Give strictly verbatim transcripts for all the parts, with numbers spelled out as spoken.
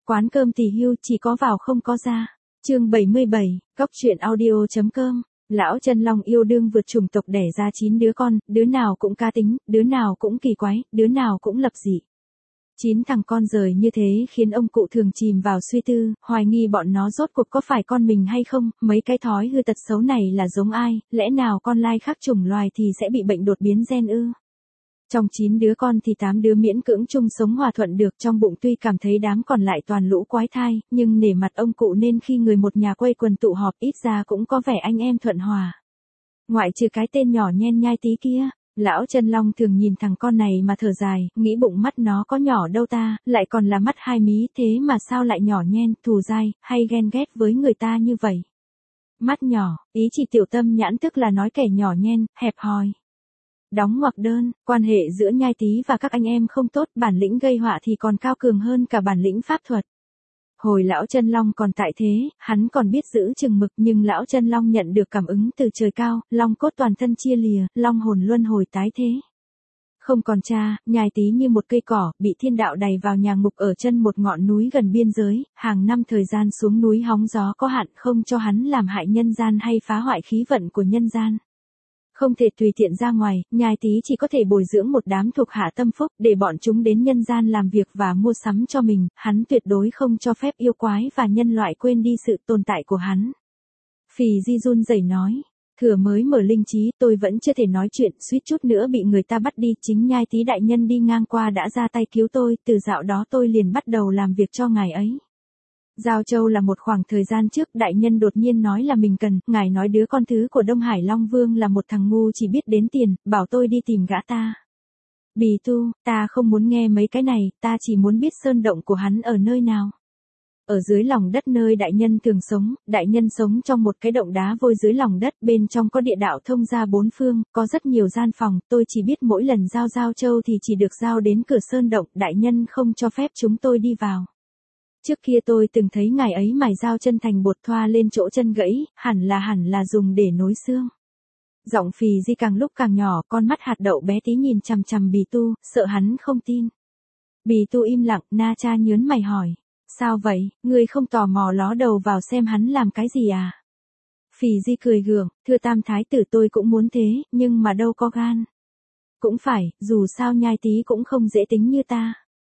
Quán cơm tỳ hưu chỉ có vào không có ra. Chương bảy mươi bảy, Cóc truyện audio.com. Lão Chân Long yêu đương vượt chủng tộc đẻ ra chín đứa con, đứa nào cũng cá tính, đứa nào cũng kỳ quái, đứa nào cũng lập dị. Chín thằng con rời như thế khiến ông cụ thường chìm vào suy tư, hoài nghi bọn nó rốt cuộc có phải con mình hay không, mấy cái thói hư tật xấu này là giống ai, lẽ nào con lai khác chủng loài thì sẽ bị bệnh đột biến gen ư? Trong chín đứa con thì tám đứa miễn cưỡng chung sống hòa thuận được, trong bụng tuy cảm thấy đám còn lại toàn lũ quái thai, nhưng nể mặt ông cụ nên khi người một nhà quây quần tụ họp ít ra cũng có vẻ anh em thuận hòa. Ngoại trừ cái tên nhỏ nhen nhai tí kia, lão Chân Long thường nhìn thằng con này mà thở dài, nghĩ bụng mắt nó có nhỏ đâu ta, lại còn là mắt hai mí thế mà sao lại nhỏ nhen, thù dai, hay ghen ghét với người ta như vậy. Mắt nhỏ, ý chỉ tiểu tâm nhãn tức là nói kẻ nhỏ nhen, hẹp hòi. Đóng ngoặc đơn, quan hệ giữa nhai tí và các anh em không tốt, bản lĩnh gây họa thì còn cao cường hơn cả bản lĩnh pháp thuật. Hồi lão Chân Long còn tại thế, hắn còn biết giữ chừng mực, nhưng lão Chân Long nhận được cảm ứng từ trời cao, long cốt toàn thân chia lìa, long hồn luân hồi tái thế. Không còn cha, nhai tí như một cây cỏ, bị thiên đạo đày vào nhà ngục ở chân một ngọn núi gần biên giới, hàng năm thời gian xuống núi hóng gió có hạn, không cho hắn làm hại nhân gian hay phá hoại khí vận của nhân gian. Không thể tùy tiện ra ngoài, nhai tí chỉ có thể bồi dưỡng một đám thuộc hạ tâm phúc để bọn chúng đến nhân gian làm việc và mua sắm cho mình, hắn tuyệt đối không cho phép yêu quái và nhân loại quên đi sự tồn tại của hắn. Phì Di run rẩy nói, thừa mới mở linh trí tôi vẫn chưa thể nói chuyện, suýt chút nữa bị người ta bắt đi, chính nhai tí đại nhân đi ngang qua đã ra tay cứu tôi, từ dạo đó tôi liền bắt đầu làm việc cho ngài ấy. Giao Châu là một khoảng thời gian trước đại nhân đột nhiên nói là mình cần, ngài nói đứa con thứ của Đông Hải Long Vương là một thằng ngu chỉ biết đến tiền, bảo tôi đi tìm gã ta. Bì tu, ta không muốn nghe mấy cái này, ta chỉ muốn biết sơn động của hắn ở nơi nào. Ở dưới lòng đất nơi đại nhân thường sống, đại nhân sống trong một cái động đá vôi dưới lòng đất, bên trong có địa đạo thông ra bốn phương, có rất nhiều gian phòng, tôi chỉ biết mỗi lần giao Giao Châu thì chỉ được giao đến cửa sơn động, đại nhân không cho phép chúng tôi đi vào. Trước kia tôi từng thấy ngài ấy mài dao chân thành bột thoa lên chỗ chân gãy, hẳn là hẳn là dùng để nối xương. Giọng Phì Di càng lúc càng nhỏ, con mắt hạt đậu bé tí nhìn chằm chằm Bì Tu, sợ hắn không tin. Bì Tu im lặng, Na Cha nhớn mày hỏi, sao vậy, ngươi không tò mò ló đầu vào xem hắn làm cái gì à? Phì Di cười gượng, thưa tam thái tử tôi cũng muốn thế, nhưng mà đâu có gan. Cũng phải, dù sao nhai tí cũng không dễ tính như ta.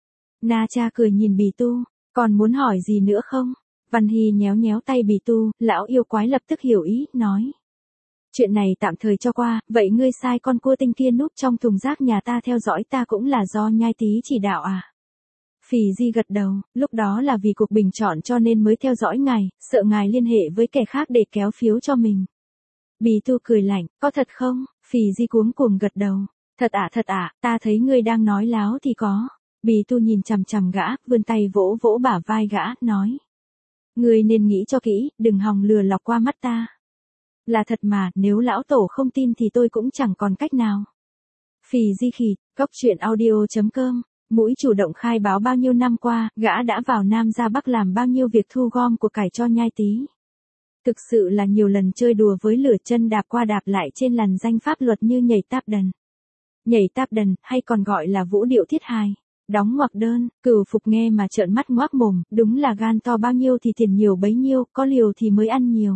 Na Cha cười nhìn Bì Tu. Còn muốn hỏi gì nữa không? Văn Hy nhéo nhéo tay Bì Tu, lão yêu quái lập tức hiểu ý, nói. Chuyện này tạm thời cho qua, vậy ngươi sai con cua tinh kia núp trong thùng rác nhà ta theo dõi ta cũng là do nhai tí chỉ đạo à? Phì Di gật đầu, lúc đó là vì cuộc bình chọn cho nên mới theo dõi ngài, sợ ngài liên hệ với kẻ khác để kéo phiếu cho mình. Bì Tu cười lạnh, có thật không? Phì Di cuống cuồng gật đầu. Thật ạ à, thật ạ, à, ta thấy ngươi đang nói láo thì có. Bì Tu nhìn chằm chằm gã, vươn tay vỗ vỗ bả vai gã, nói. Ngươi nên nghĩ cho kỹ, đừng hòng lừa lọc qua mắt ta. Là thật mà, nếu lão tổ không tin thì tôi cũng chẳng còn cách nào. Phì Di khịt, Cóc truyện audio.com, mũi chủ động khai báo bao nhiêu năm qua, gã đã vào Nam ra Bắc làm bao nhiêu việc thu gom của cải cho nhai tí. Thực sự là nhiều lần chơi đùa với lửa, chân đạp qua đạp lại trên làn danh pháp luật như nhảy táp đần. Nhảy táp đần, hay còn gọi là vũ điệu thiết hài. Đóng ngoặc đơn, Cửu Phục nghe mà trợn mắt ngoác mồm, đúng là gan to bao nhiêu thì tiền nhiều bấy nhiêu, có liều thì mới ăn nhiều.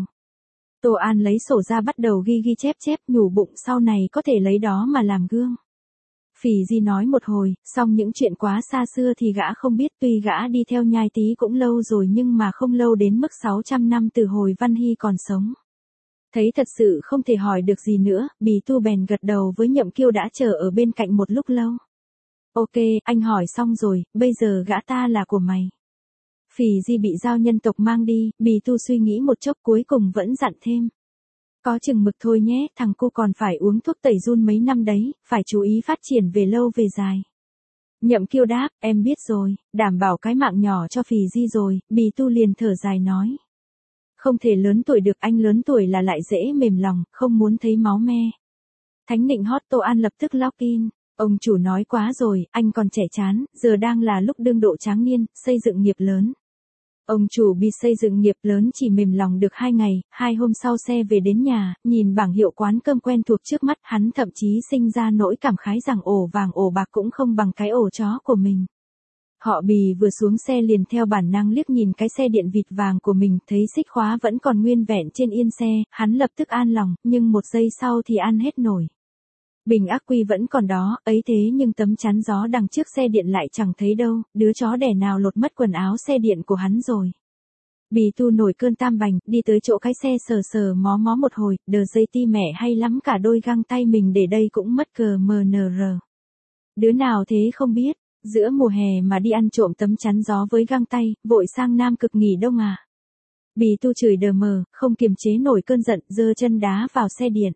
Tô An lấy sổ ra bắt đầu ghi ghi chép chép, nhủ bụng sau này có thể lấy đó mà làm gương. Phì Di nói một hồi, xong những chuyện quá xa xưa thì gã không biết, tuy gã đi theo nhai tí cũng lâu rồi nhưng mà không lâu đến mức sáu trăm năm từ hồi Văn Hy còn sống. Thấy thật sự không thể hỏi được gì nữa, Bì Tu bèn gật đầu với Nhậm Kiêu đã chờ ở bên cạnh một lúc lâu. Ok, anh hỏi xong rồi, bây giờ gã ta là của mày. Phì Di bị giao nhân tộc mang đi, Bì Tu suy nghĩ một chốc cuối cùng vẫn dặn thêm. Có chừng mực thôi nhé, thằng cô còn phải uống thuốc tẩy giun mấy năm đấy, phải chú ý phát triển về lâu về dài. Nhậm Kiêu đáp, em biết rồi, đảm bảo cái mạng nhỏ cho Phì Di rồi, Bì Tu liền thở dài nói. Không thể lớn tuổi được, anh lớn tuổi là lại dễ mềm lòng, không muốn thấy máu me. Thánh Nịnh hot Tô An lập tức login. Ông chủ nói quá rồi, anh còn trẻ chán, giờ đang là lúc đương độ tráng niên, xây dựng nghiệp lớn. Ông chủ bị xây dựng nghiệp lớn chỉ mềm lòng được hai ngày, hai hôm sau xe về đến nhà, nhìn bảng hiệu quán cơm quen thuộc trước mắt, hắn thậm chí sinh ra nỗi cảm khái rằng ổ vàng ổ bạc cũng không bằng cái ổ chó của mình. Họ Bì vừa xuống xe liền theo bản năng liếc nhìn cái xe điện vịt vàng của mình, thấy xích khóa vẫn còn nguyên vẹn trên yên xe, hắn lập tức an lòng, nhưng một giây sau thì an hết nổi. Bình ắc quy vẫn còn đó, ấy thế nhưng tấm chắn gió đằng trước xe điện lại chẳng thấy đâu, đứa chó đẻ nào lột mất quần áo xe điện của hắn rồi. Bì tu nổi cơn tam bành, đi tới chỗ cái xe sờ sờ mó mó một hồi, đờ dây ti mẹ hay lắm, cả đôi găng tay mình để đây cũng mất cờ mờ nờ rờ. Đứa nào thế không biết, giữa mùa hè mà đi ăn trộm tấm chắn gió với găng tay, vội sang Nam Cực nghỉ đông à. Bì tu chửi đờ mờ, không kiềm chế nổi cơn giận, giơ chân đá vào xe điện.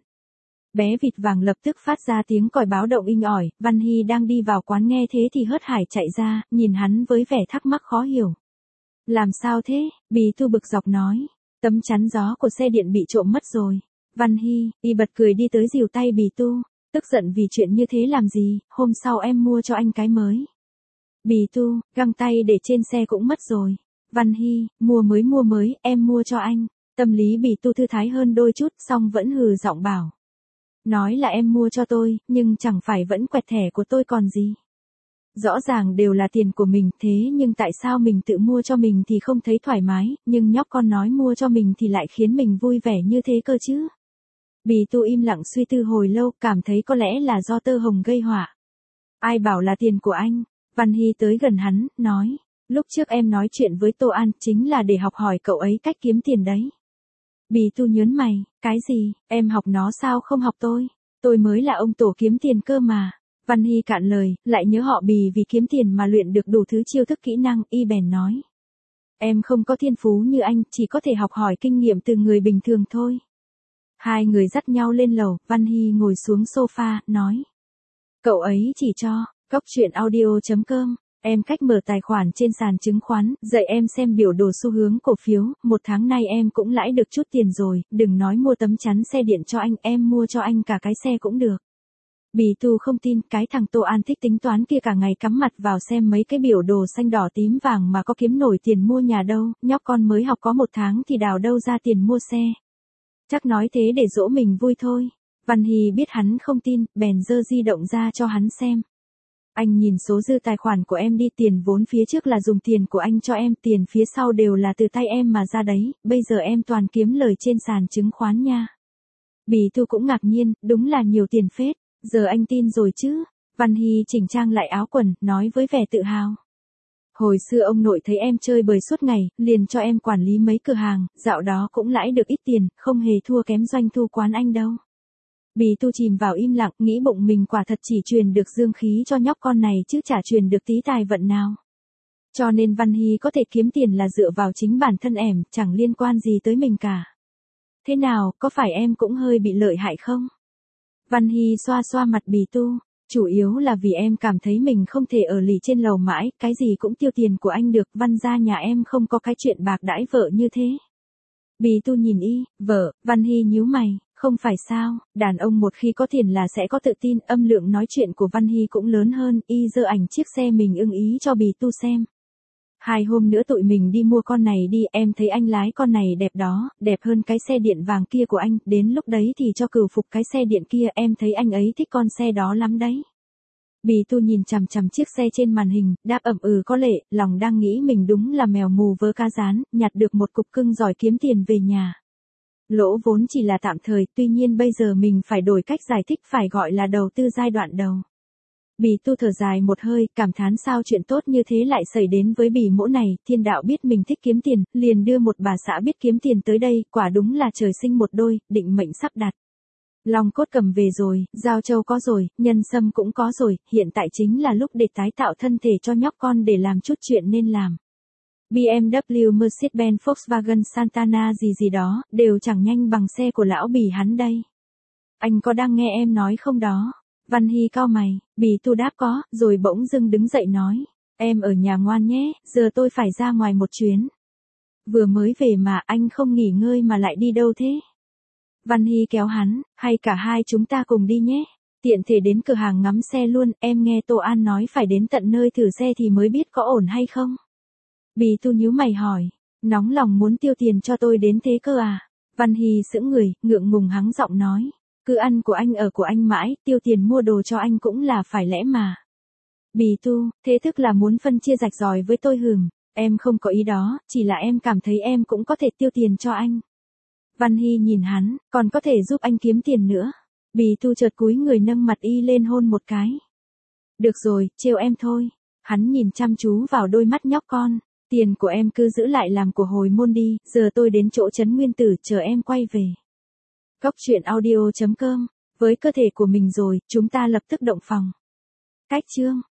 Bé vịt vàng lập tức phát ra tiếng còi báo động inh ỏi, Văn Hy đang đi vào quán nghe thế thì hớt hải chạy ra, nhìn hắn với vẻ thắc mắc khó hiểu. Làm sao thế? Bì tu bực dọc nói. Tấm chắn gió của xe điện bị trộm mất rồi. Văn Hy, y bật cười đi tới dìu tay Bì tu. Tức giận vì chuyện như thế làm gì, hôm sau em mua cho anh cái mới. Bì tu, găng tay để trên xe cũng mất rồi. Văn Hy, mua mới mua mới, em mua cho anh. Tâm lý Bì tu thư thái hơn đôi chút, xong vẫn hừ giọng bảo. Nói là em mua cho tôi, nhưng chẳng phải vẫn quẹt thẻ của tôi còn gì. Rõ ràng đều là tiền của mình, thế nhưng tại sao mình tự mua cho mình thì không thấy thoải mái, nhưng nhóc con nói mua cho mình thì lại khiến mình vui vẻ như thế cơ chứ. Bì tu im lặng suy tư hồi lâu, cảm thấy có lẽ là do tơ hồng gây họa. Ai bảo là tiền của anh? Văn Hy tới gần hắn, nói. Lúc trước em nói chuyện với Tô An, chính là để học hỏi cậu ấy cách kiếm tiền đấy. Bì tu nhớn mày, cái gì, em học nó sao không học tôi? Tôi mới là ông tổ kiếm tiền cơ mà. Văn Hy cạn lời, lại nhớ họ Bì vì kiếm tiền mà luyện được đủ thứ chiêu thức kỹ năng, y bèn nói. Em không có thiên phú như anh, chỉ có thể học hỏi kinh nghiệm từ người bình thường thôi. Hai người dắt nhau lên lầu, Văn Hy ngồi xuống sofa, nói. Cậu ấy chỉ cho, Cóc Truyện Audio chấm com, em cách mở tài khoản trên sàn chứng khoán, dạy em xem biểu đồ xu hướng cổ phiếu, một tháng nay em cũng lãi được chút tiền rồi, đừng nói mua tấm chắn xe điện cho anh, em mua cho anh cả cái xe cũng được. Bì tu không tin, cái thằng Tô An thích tính toán kia cả ngày cắm mặt vào xem mấy cái biểu đồ xanh đỏ tím vàng mà có kiếm nổi tiền mua nhà đâu, nhóc con mới học có một tháng thì đào đâu ra tiền mua xe. Chắc nói thế để dỗ mình vui thôi. Văn Hy biết hắn không tin, bèn giơ di động ra cho hắn xem. Anh nhìn số dư tài khoản của em đi, tiền vốn phía trước là dùng tiền của anh cho em, tiền phía sau đều là từ tay em mà ra đấy, bây giờ em toàn kiếm lời trên sàn chứng khoán nha. Bì tu cũng ngạc nhiên, đúng là nhiều tiền phết, giờ anh tin rồi chứ. Văn Hy chỉnh trang lại áo quần, nói với vẻ tự hào. Hồi xưa ông nội thấy em chơi bời suốt ngày, liền cho em quản lý mấy cửa hàng, dạo đó cũng lãi được ít tiền, không hề thua kém doanh thu quán anh đâu. Bì tu chìm vào im lặng, nghĩ bụng mình quả thật chỉ truyền được dương khí cho nhóc con này chứ chả truyền được tí tài vận nào. Cho nên Văn Hy có thể kiếm tiền là dựa vào chính bản thân em, chẳng liên quan gì tới mình cả. Thế nào, có phải em cũng hơi bị lợi hại không? Văn Hy xoa xoa mặt Bì tu. Chủ yếu là vì em cảm thấy mình không thể ở lì trên lầu mãi, cái gì cũng tiêu tiền của anh được, Văn gia nhà em không có cái chuyện bạc đãi vợ như thế. Bì tu nhìn y, vợ, Văn Hy nhíu mày, không phải sao, đàn ông một khi có tiền là sẽ có tự tin, âm lượng nói chuyện của Văn Hy cũng lớn hơn, y giơ ảnh chiếc xe mình ưng ý cho Bì tu xem. Hai hôm nữa tụi mình đi mua con này đi, em thấy anh lái con này đẹp đó, đẹp hơn cái xe điện vàng kia của anh, đến lúc đấy thì cho cừu phục cái xe điện kia, em thấy anh ấy thích con xe đó lắm đấy. Bì tu nhìn chằm chằm chiếc xe trên màn hình, đáp ậm ừ có lệ, lòng đang nghĩ mình đúng là mèo mù vớ cá rán, nhặt được một cục cưng giỏi kiếm tiền về nhà. Lỗ vốn chỉ là tạm thời, tuy nhiên bây giờ mình phải đổi cách giải thích, phải gọi là đầu tư giai đoạn đầu. Bì tu thở dài một hơi, cảm thán sao chuyện tốt như thế lại xảy đến với bì mỗ này, thiên đạo biết mình thích kiếm tiền, liền đưa một bà xã biết kiếm tiền tới đây, quả đúng là trời sinh một đôi, định mệnh sắp đặt. Long cốt cầm về rồi, giao châu có rồi, nhân sâm cũng có rồi, hiện tại chính là lúc để tái tạo thân thể cho nhóc con để làm chút chuyện nên làm. bê em vê, Mercedes-Benz, Volkswagen, Santana gì gì đó, đều chẳng nhanh bằng xe của lão Bì hắn đây. Anh có đang nghe em nói không đó? Văn Hy cau mày, Bì tu đáp có, rồi bỗng dưng đứng dậy nói. Em ở nhà ngoan nhé, giờ tôi phải ra ngoài một chuyến. Vừa mới về mà anh không nghỉ ngơi mà lại đi đâu thế? Văn Hy kéo hắn, hay cả hai chúng ta cùng đi nhé. Tiện thể đến cửa hàng ngắm xe luôn, em nghe Tô An nói phải đến tận nơi thử xe thì mới biết có ổn hay không. Bì tu nhíu mày hỏi, nóng lòng muốn tiêu tiền cho tôi đến thế cơ à? Văn Hy sững người, ngượng ngùng hắng giọng nói. Cứ ăn của anh ở của anh mãi, tiêu tiền mua đồ cho anh cũng là phải lẽ mà. Bì tu, thế tức là muốn phân chia rạch ròi với tôi hừm, em không có ý đó, chỉ là em cảm thấy em cũng có thể tiêu tiền cho anh. Văn Hy nhìn hắn, còn có thể giúp anh kiếm tiền nữa. Bì tu chợt cúi người nâng mặt y lên hôn một cái. Được rồi, trêu em thôi. Hắn nhìn chăm chú vào đôi mắt nhóc con. Tiền của em cứ giữ lại làm của hồi môn đi, giờ tôi đến chỗ Trấn Nguyên Tử chờ em quay về. Cốc truyện audio chấm com. Với cơ thể của mình rồi, chúng ta lập tức động phòng. Cách chương